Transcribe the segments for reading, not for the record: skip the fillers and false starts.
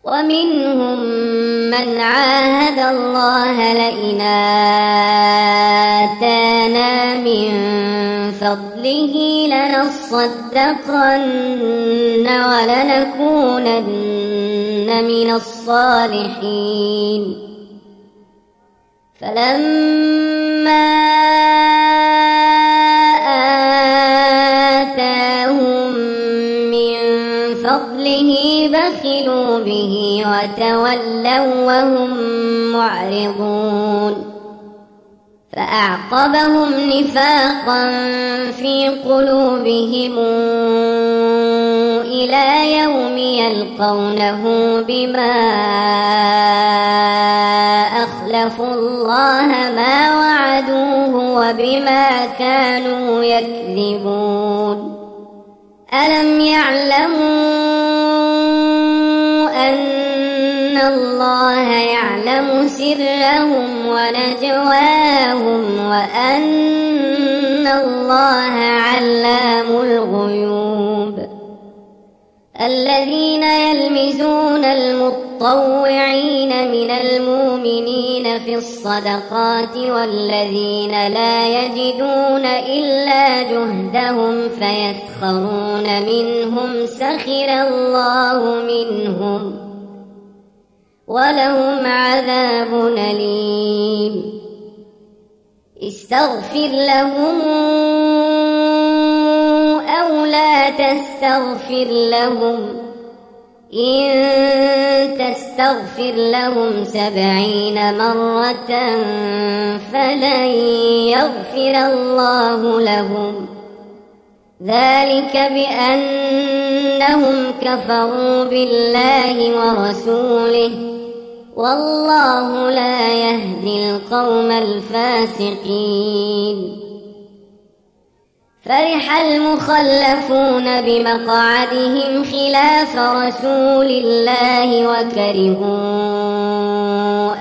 ومنهم من عاهد الله لئن آتانا من فضله لنصدقن ولنكونن من الصالحين فلما آتاهم من فضله بخلوا به وتولوا وهم معرضون فأعقبهم نفاقا في قلوبهم إلى يوم يلقونه بما أخلفوا الله ما وعدوه وبما كانوا يكذبون ألم يعلموا أن الله يعلم سرهم ونجواهم وأن الله علام الغيوب الذين يلمزون المطوعين من المؤمنين في الصدقات والذين لا يجدون إلا جهدهم فيسخرون منهم سخر الله منهم ولهم عذاب أليم استغفر لهم أو لا تستغفر لهم إن تستغفر لهم 70 مرة فلن يغفر الله لهم ذلك بأنهم كفروا بالله ورسوله والله لا يهدي القوم الفاسقين فرح المخلفون بمقعدهم خلاف رسول الله وكرهوا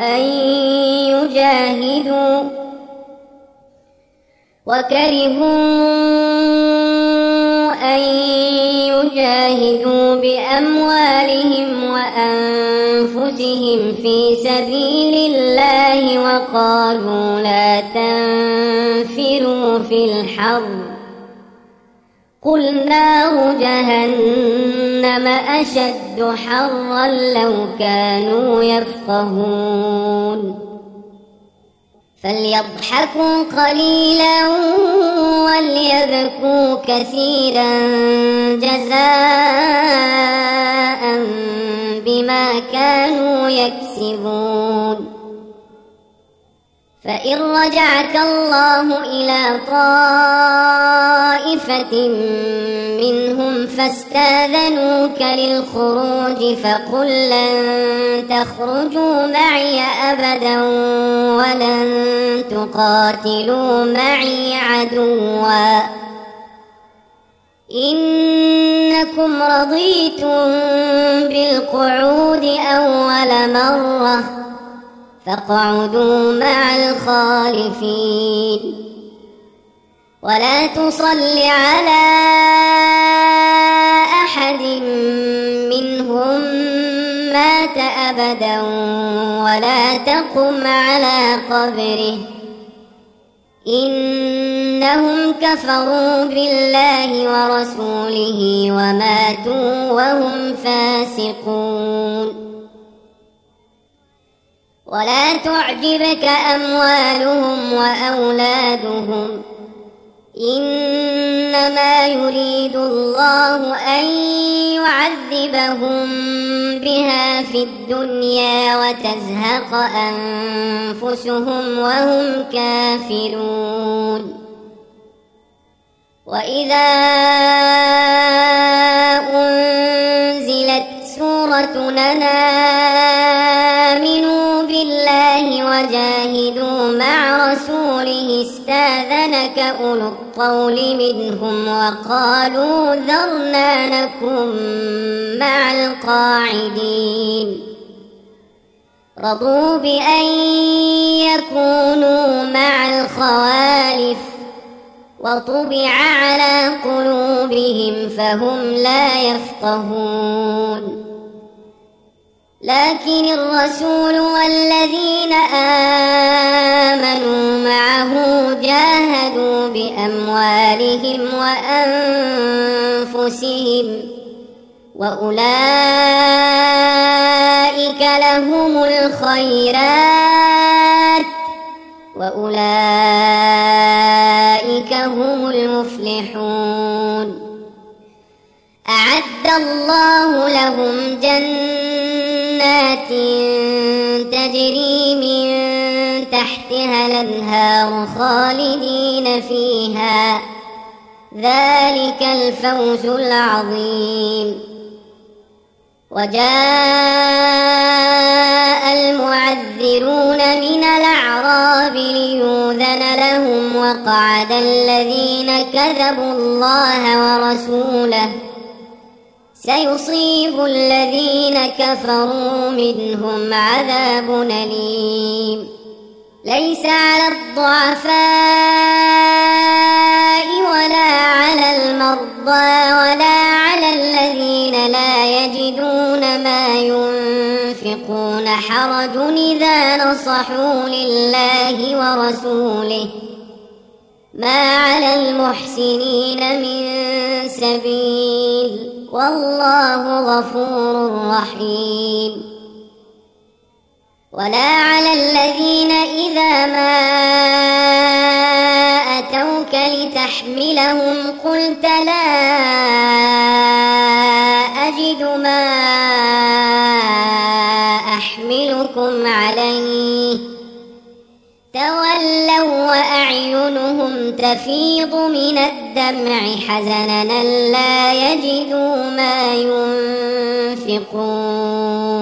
أن يجاهدوا بأموالهم وأنفسهم في سبيل الله وقالوا لا تنفروا في الحر قل نار جهنم أشد حرا لو كانوا يفقهون فليضحكوا قليلا وليبكوا كثيرا جزاء بما كانوا يكسبون فإن رجعك الله إلى طائفة منهم فاستاذنوك للخروج فقل لن تخرجوا معي أبدا ولن تقاتلوا معي عدوا إنكم رضيتم بالقعود أول مرة فاقعدوا مع الخالفين ولا تصل على أحد منهم مات أبدا ولا تقم على قبره إنهم كفروا بالله ورسوله وماتوا وهم فاسقون ولا تعجبك أموالهم وأولادهم إنما يريد الله أن يعذبهم بها في الدنيا وتزهق أنفسهم وهم كافرون وإذا أنزلت سورة آمنوا بالله وجاهدوا مع رسوله استاذنك أولو الطول منهم وقالوا ذرنا نكن مع القاعدين رضوا بأن يكونوا مع الخوالف وطبع على قلوبهم فهم لا يفقهون لكن الرسول والذين آمنوا معه جاهدوا بأموالهم وأنفسهم وأولئك لهم الخيرات وأولئك هم المفلحون. أعد الله لهم جنات تجري من تحتها الأنهار خالدين فيها، ذلك الفوز العظيم. وجاء المعذرون من الأعراب ليؤذن لهم وقعد الذين كذبوا الله ورسوله، سيصيب الذين كفروا منهم عذاب أليم. ليس على الضعفاء ولا على المرضى ولا على الذين لا يجدون ما ينفقون حرج إذا نصحوا لله ورسوله، ما على المحسنين من سبيل، والله غفور رحيم. ولا على الذين إذا ما أتوك لتحملهم قلت لا أجد ما أحملكم عليه، تولوا وأعينهم تفيض من الدمع حزنا لا يجدوا ما ينفقون.